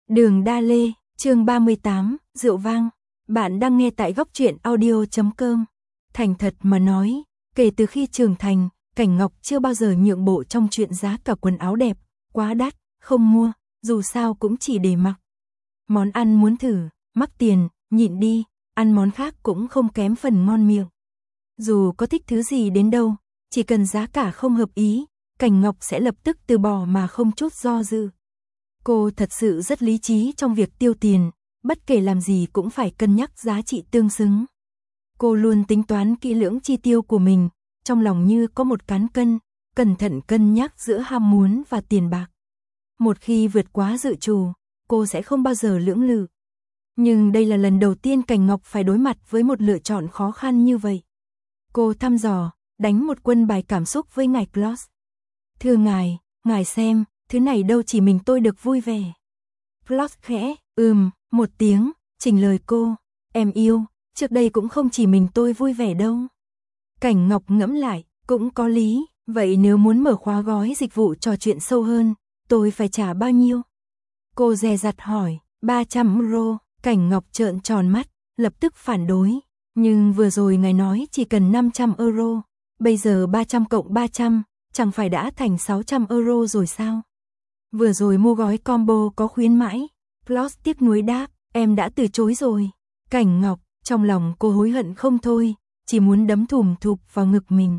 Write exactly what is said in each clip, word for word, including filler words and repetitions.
Đường Đa Lê, chương ba mươi tám, rượu vang. Bạn đang nghe tại góc truyện audio chấm com. Thành thật mà nói, kể từ khi trưởng thành, Cảnh Ngọc chưa bao giờ nhượng bộ trong chuyện giá cả quần áo đẹp, quá đắt, không mua, dù sao cũng chỉ để mặc. Món ăn muốn thử, mắc tiền, nhịn đi, ăn món khác cũng không kém phần ngon miệng. Dù có thích thứ gì đến đâu, chỉ cần giá cả không hợp ý, Cảnh Ngọc sẽ lập tức từ bỏ mà không chút do dự. Cô thật sự rất lý trí trong việc tiêu tiền, bất kể làm gì cũng phải cân nhắc giá trị tương xứng. Cô luôn tính toán kỹ lưỡng chi tiêu của mình, trong lòng như có một cán cân, cẩn thận cân nhắc giữa ham muốn và tiền bạc. Một khi vượt quá dự trù, cô sẽ không bao giờ lưỡng lự. Nhưng đây là lần đầu tiên Cảnh Ngọc phải đối mặt với một lựa chọn khó khăn như vậy. Cô thăm dò, đánh một quân bài cảm xúc với ngài Claus. Thưa ngài, ngài xem, thứ này đâu chỉ mình tôi được vui vẻ. Claus khẽ, ừm, một tiếng, chỉnh lời cô. Em yêu, trước đây cũng không chỉ mình tôi vui vẻ đâu. Cảnh Ngọc ngẫm lại, cũng có lý, vậy nếu muốn mở khóa gói dịch vụ trò chuyện sâu hơn, tôi phải trả bao nhiêu? Cô dè dặt hỏi, ba trăm euro, Cảnh Ngọc trợn tròn mắt, lập tức phản đối. Nhưng vừa rồi ngài nói chỉ cần năm trăm euro, bây giờ ba trăm cộng ba trăm, chẳng phải đã thành sáu trăm euro rồi sao? Vừa rồi mua gói combo có khuyến mãi. Claus tiếc nuối đáp, em đã từ chối rồi. Cảnh Ngọc, trong lòng cô hối hận không thôi, chỉ muốn đấm thùm thụp vào ngực mình.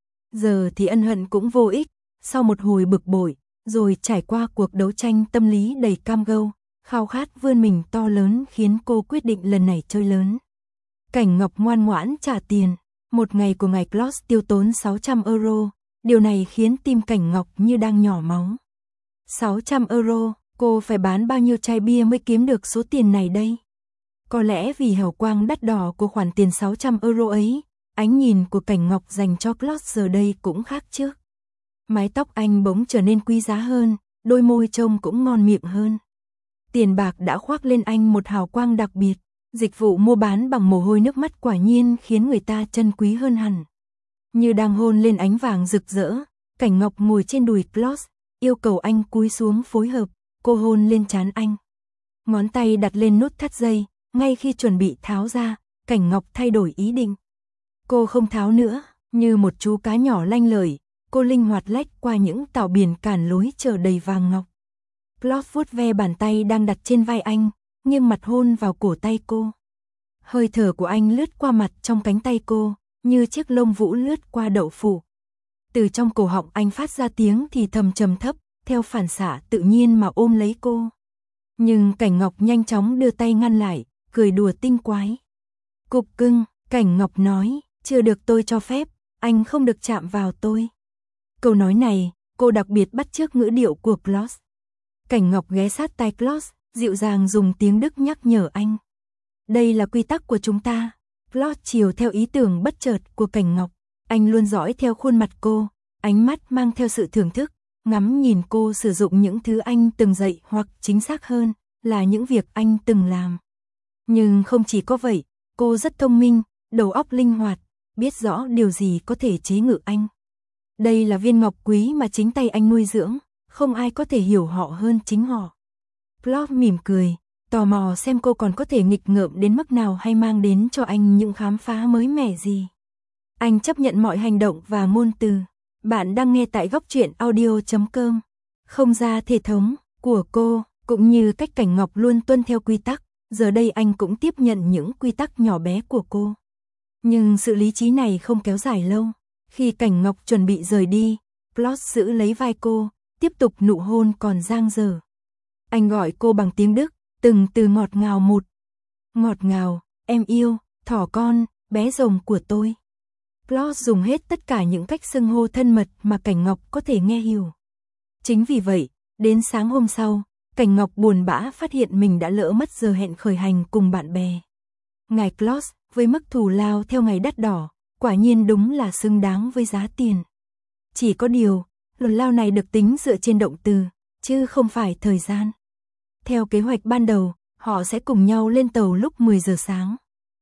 Giờ thì ân hận cũng vô ích, sau một hồi bực bội, rồi trải qua cuộc đấu tranh tâm lý đầy cam go, khao khát vươn mình to lớn khiến cô quyết định lần này chơi lớn. Cảnh Ngọc ngoan ngoãn trả tiền, một ngày của ngài Claus tiêu tốn sáu trăm euro, điều này khiến tim Cảnh Ngọc như đang nhỏ máu. sáu trăm euro, cô phải bán bao nhiêu chai bia mới kiếm được số tiền này đây? Có lẽ vì hào quang đắt đỏ của khoản tiền sáu trăm euro ấy, ánh nhìn của Cảnh Ngọc dành cho Claus giờ đây cũng khác trước. Mái tóc anh bỗng trở nên quý giá hơn, đôi môi trông cũng ngon miệng hơn. Tiền bạc đã khoác lên anh một hào quang đặc biệt, dịch vụ mua bán bằng mồ hôi nước mắt quả nhiên khiến người ta trân quý hơn hẳn. Như đang hôn lên ánh vàng rực rỡ, Cảnh Ngọc ngồi trên đùi Claus, yêu cầu anh cúi xuống phối hợp, cô hôn lên trán anh. Ngón tay đặt lên nút thắt dây, ngay khi chuẩn bị tháo ra, Cảnh Ngọc thay đổi ý định. Cô không tháo nữa, như một chú cá nhỏ lanh lợi, cô linh hoạt lách qua những tàu biển cản lối chở đầy vàng ngọc. Claus vuốt ve bàn tay đang đặt trên vai anh, nghiêng mặt hôn vào cổ tay cô. Hơi thở của anh lướt qua mặt trong cánh tay cô, như chiếc lông vũ lướt qua đậu phụ. Từ trong cổ họng anh phát ra tiếng thì thầm trầm thấp, theo phản xạ tự nhiên mà ôm lấy cô. Nhưng Cảnh Ngọc nhanh chóng đưa tay ngăn lại, cười đùa tinh quái. Cục cưng, Cảnh Ngọc nói, chưa được tôi cho phép, anh không được chạm vào tôi. Câu nói này, cô đặc biệt bắt chước ngữ điệu của Claus. Cảnh Ngọc ghé sát tai Claus, dịu dàng dùng tiếng Đức nhắc nhở anh. Đây là quy tắc của chúng ta. Claus chiều theo ý tưởng bất chợt của Cảnh Ngọc. Anh luôn dõi theo khuôn mặt cô, ánh mắt mang theo sự thưởng thức, ngắm nhìn cô sử dụng những thứ anh từng dạy hoặc chính xác hơn là những việc anh từng làm. Nhưng không chỉ có vậy, cô rất thông minh, đầu óc linh hoạt, biết rõ điều gì có thể chế ngự anh. Đây là viên ngọc quý mà chính tay anh nuôi dưỡng, không ai có thể hiểu họ hơn chính họ. Claus mỉm cười, tò mò xem cô còn có thể nghịch ngợm đến mức nào hay mang đến cho anh những khám phá mới mẻ gì. Anh chấp nhận mọi hành động và ngôn từ. Bạn đang nghe tại góc truyện audio chấm com. Không ra thể thống của cô, cũng như cách Cảnh Ngọc luôn tuân theo quy tắc, giờ đây anh cũng tiếp nhận những quy tắc nhỏ bé của cô. Nhưng sự lý trí này không kéo dài lâu. Khi Cảnh Ngọc chuẩn bị rời đi, Claus giữ lấy vai cô, tiếp tục nụ hôn còn dang dở. Anh gọi cô bằng tiếng Đức, từng từ ngọt ngào một. Ngọt ngào, em yêu, thỏ con, bé rồng của tôi. Claus dùng hết tất cả những cách xưng hô thân mật mà Cảnh Ngọc có thể nghe hiểu. Chính vì vậy, đến sáng hôm sau, Cảnh Ngọc buồn bã phát hiện mình đã lỡ mất giờ hẹn khởi hành cùng bạn bè. Ngài Claus, với mức thù lao theo ngày đắt đỏ, quả nhiên đúng là xứng đáng với giá tiền. Chỉ có điều, luật lao này được tính dựa trên động từ, chứ không phải thời gian. Theo kế hoạch ban đầu, họ sẽ cùng nhau lên tàu lúc mười giờ sáng.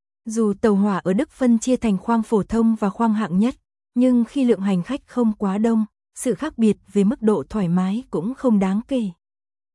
Dù tàu hỏa ở Đức phân chia thành khoang phổ thông và khoang hạng nhất, nhưng khi lượng hành khách không quá đông, sự khác biệt về mức độ thoải mái cũng không đáng kể.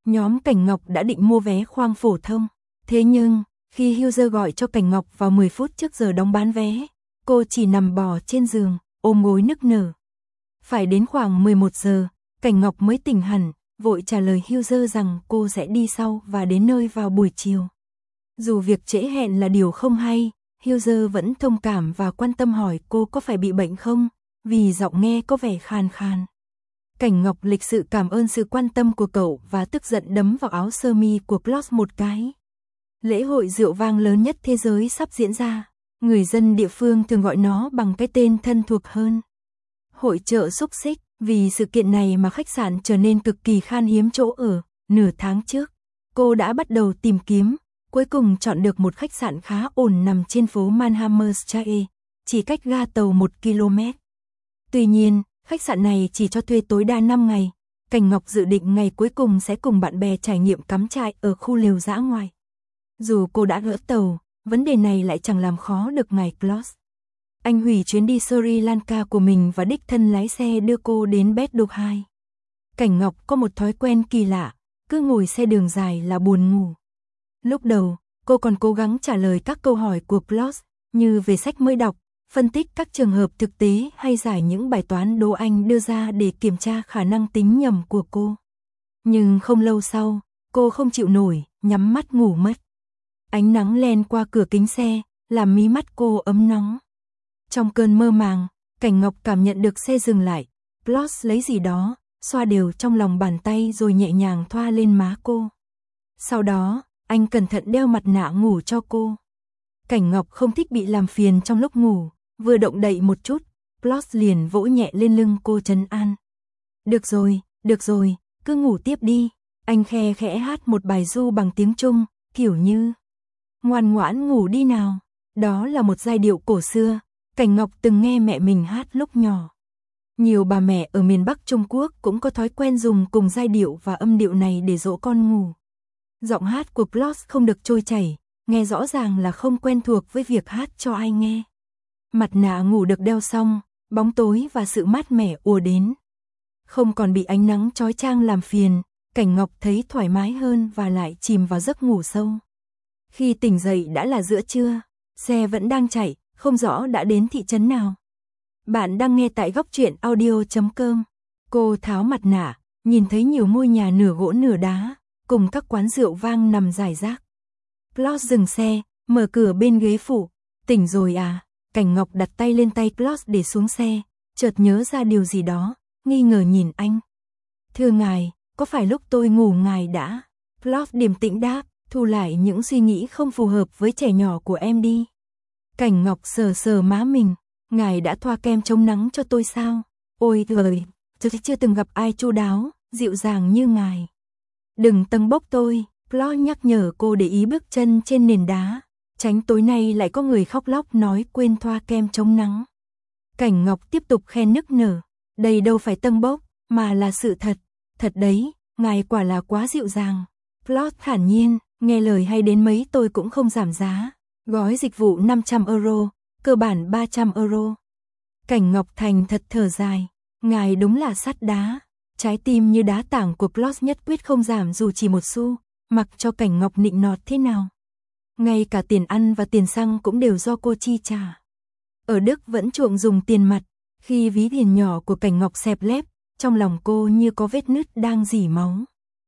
Nhóm Cảnh Ngọc đã định mua vé khoang phổ thông. Thế nhưng, khi Hughes gọi cho Cảnh Ngọc vào mười phút trước giờ đóng bán vé, cô chỉ nằm bò trên giường, ôm gối nức nở. Phải đến khoảng mười một giờ, Cảnh Ngọc mới tỉnh hẳn, vội trả lời Hughes rằng cô sẽ đi sau và đến nơi vào buổi chiều. Dù việc trễ hẹn là điều không hay, Hughes vẫn thông cảm và quan tâm hỏi cô có phải bị bệnh không, vì giọng nghe có vẻ khàn khàn. Cảnh Ngọc lịch sự cảm ơn sự quan tâm của cậu và tức giận đấm vào áo sơ mi của Klaus một cái. Lễ hội rượu vang lớn nhất thế giới sắp diễn ra. Người dân địa phương thường gọi nó bằng cái tên thân thuộc hơn. Hội chợ xúc xích, vì sự kiện này mà khách sạn trở nên cực kỳ khan hiếm chỗ ở. Nửa tháng trước, cô đã bắt đầu tìm kiếm, cuối cùng chọn được một khách sạn khá ổn nằm trên phố Mannheimer-Straße, chỉ cách ga tàu một ki lô mét. Tuy nhiên, khách sạn này chỉ cho thuê tối đa năm ngày. Cảnh Ngọc dự định ngày cuối cùng sẽ cùng bạn bè trải nghiệm cắm trại ở khu lều dã ngoài. Dù cô đã gỡ tàu, vấn đề này lại chẳng làm khó được ngài Klaus. Anh hủy chuyến đi Sri Lanka của mình và đích thân lái xe đưa cô đến Bedford. Cảnh Ngọc có một thói quen kỳ lạ, cứ ngồi xe đường dài là buồn ngủ. Lúc đầu, cô còn cố gắng trả lời các câu hỏi của Klaus, như về sách mới đọc, phân tích các trường hợp thực tế hay giải những bài toán đố anh đưa ra để kiểm tra khả năng tính nhầm của cô. Nhưng không lâu sau, cô không chịu nổi, nhắm mắt ngủ mất. Ánh nắng len qua cửa kính xe, làm mí mắt cô ấm nóng. Trong cơn mơ màng, Cảnh Ngọc cảm nhận được xe dừng lại. Klaus lấy gì đó, xoa đều trong lòng bàn tay rồi nhẹ nhàng thoa lên má cô. Sau đó, anh cẩn thận đeo mặt nạ ngủ cho cô. Cảnh Ngọc không thích bị làm phiền trong lúc ngủ, vừa động đậy một chút, Klaus liền vỗ nhẹ lên lưng cô trấn an. Được rồi, được rồi, cứ ngủ tiếp đi. Anh khe khẽ hát một bài ru bằng tiếng Trung, kiểu như ngoan ngoãn ngủ đi nào. Đó là một giai điệu cổ xưa, Cảnh Ngọc từng nghe mẹ mình hát lúc nhỏ. Nhiều bà mẹ ở miền Bắc Trung Quốc cũng có thói quen dùng cùng giai điệu và âm điệu này để dỗ con ngủ. Giọng hát của Klaus không được trôi chảy, nghe rõ ràng là không quen thuộc với việc hát cho ai nghe. Mặt nạ ngủ được đeo xong, bóng tối và sự mát mẻ ùa đến. Không còn bị ánh nắng chói chang làm phiền, Cảnh Ngọc thấy thoải mái hơn và lại chìm vào giấc ngủ sâu. Khi tỉnh dậy đã là giữa trưa, xe vẫn đang chạy, không rõ đã đến thị trấn nào. Bạn đang nghe tại góc truyện audio chấm com. Cô tháo mặt nạ, nhìn thấy nhiều ngôi nhà nửa gỗ nửa đá, cùng các quán rượu vang nằm rải rác. Klaus dừng xe, mở cửa bên ghế phụ. Tỉnh rồi à? Cảnh Ngọc đặt tay lên tay Klaus để xuống xe, chợt nhớ ra điều gì đó, nghi ngờ nhìn anh. Thưa ngài, có phải lúc tôi ngủ ngài đã? Klaus điềm tĩnh đáp, thu lại những suy nghĩ không phù hợp với trẻ nhỏ của em đi. Cảnh Ngọc sờ sờ má mình, ngài đã thoa kem chống nắng cho tôi sao? Ôi trời, tôi chưa từng gặp ai chu đáo, dịu dàng như ngài. Đừng tâng bốc tôi, Klaus nhắc nhở cô để ý bước chân trên nền đá, tránh tối nay lại có người khóc lóc nói quên thoa kem chống nắng. Cảnh Ngọc tiếp tục khen nức nở, đây đâu phải tâng bốc, mà là sự thật. Thật đấy, ngài quả là quá dịu dàng. Klaus thản nhiên, nghe lời hay đến mấy tôi cũng không giảm giá. Gói dịch vụ năm trăm euro, cơ bản ba trăm euro. Cảnh Ngọc thành thật thở dài, ngài đúng là sắt đá. Trái tim như đá tảng của Klaus nhất quyết không giảm dù chỉ một xu, mặc cho Cảnh Ngọc nịnh nọt thế nào. Ngay cả tiền ăn và tiền xăng cũng đều do cô chi trả. Ở Đức vẫn chuộng dùng tiền mặt, khi ví tiền nhỏ của Cảnh Ngọc xẹp lép, trong lòng cô như có vết nứt đang rỉ máu.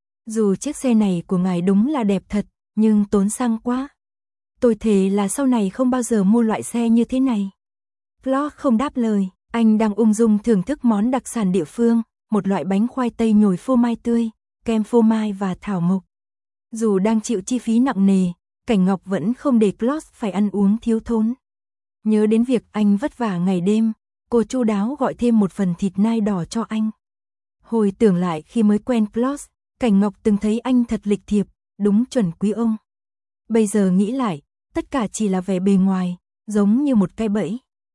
Dù chiếc xe này của ngài đúng là đẹp thật, nhưng tốn xăng quá. Tôi thề là sau này không bao giờ mua loại xe như thế này. Klaus không đáp lời, anh đang ung dung thưởng thức món đặc sản địa phương, một loại bánh khoai tây nhồi phô mai tươi, kem phô mai và thảo mộc. Dù đang chịu chi phí nặng nề, Cảnh Ngọc vẫn không để Klaus phải ăn uống thiếu thốn. Nhớ đến việc anh vất vả ngày đêm, cô chu đáo gọi thêm một phần thịt nai đỏ cho anh. Hồi tưởng lại khi mới quen Klaus, Cảnh Ngọc từng thấy anh thật lịch thiệp, đúng chuẩn quý ông. Bây giờ nghĩ lại, tất cả chỉ là vẻ bề ngoài, giống như một cái bẫy.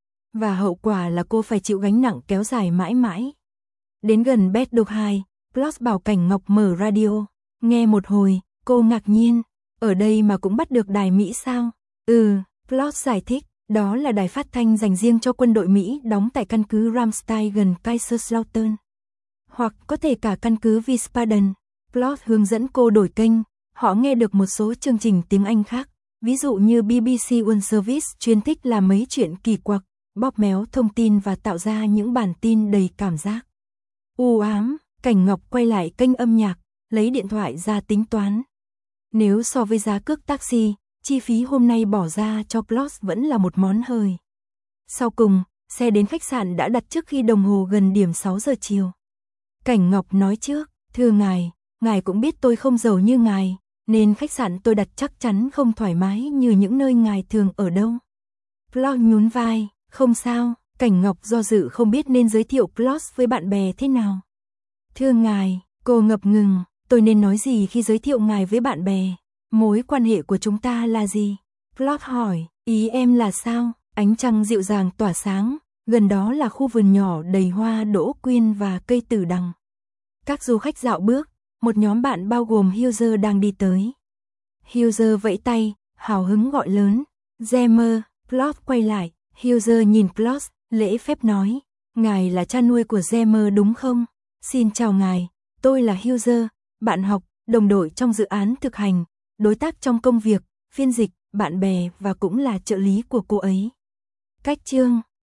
Và hậu quả là cô phải chịu gánh nặng kéo dài mãi mãi. Đến gần Bedford, Klaus bảo Cảnh Ngọc mở radio. Nghe một hồi, cô ngạc nhiên. Ở đây mà cũng bắt được đài Mỹ sao? Ừ, Klaus giải thích. Đó là đài phát thanh dành riêng cho quân đội Mỹ đóng tại căn cứ Ramstein gần Kaiserslautern. Hoặc có thể cả căn cứ Wiesbaden. Plot hướng dẫn cô đổi kênh, họ nghe được một số chương trình tiếng Anh khác, ví dụ như bê bê xê World Service chuyên thích làm mấy chuyện kỳ quặc, bóp méo thông tin và tạo ra những bản tin đầy cảm giác. U ám, Cảnh Ngọc quay lại kênh âm nhạc, lấy điện thoại ra tính toán. Nếu so với giá cước taxi, chi phí hôm nay bỏ ra cho Plot vẫn là một món hời. Sau cùng, xe đến khách sạn đã đặt trước khi đồng hồ gần điểm sáu giờ chiều. Cảnh Ngọc nói trước, thưa ngài, ngài cũng biết tôi không giàu như ngài, nên khách sạn tôi đặt chắc chắn không thoải mái như những nơi ngài thường ở đâu. Plot nhún vai, không sao, Cảnh Ngọc do dự không biết nên giới thiệu Plot với bạn bè thế nào. Thưa ngài, cô ngập ngừng, tôi nên nói gì khi giới thiệu ngài với bạn bè? Mối quan hệ của chúng ta là gì? Plot hỏi, ý em là sao? Ánh trăng dịu dàng tỏa sáng, gần đó là khu vườn nhỏ đầy hoa đỗ quyên và cây tử đằng. Các du khách dạo bước, một nhóm bạn bao gồm Hughes đang đi tới. Hughes vẫy tay, hào hứng gọi lớn, Jammer. Plot quay lại, Hughes nhìn Plot, lễ phép nói, ngài là cha nuôi của Jammer đúng không? Xin chào ngài, tôi là Hughes, bạn học, đồng đội trong dự án thực hành, đối tác trong công việc, phiên dịch, bạn bè và cũng là trợ lý của cô ấy. Cách chương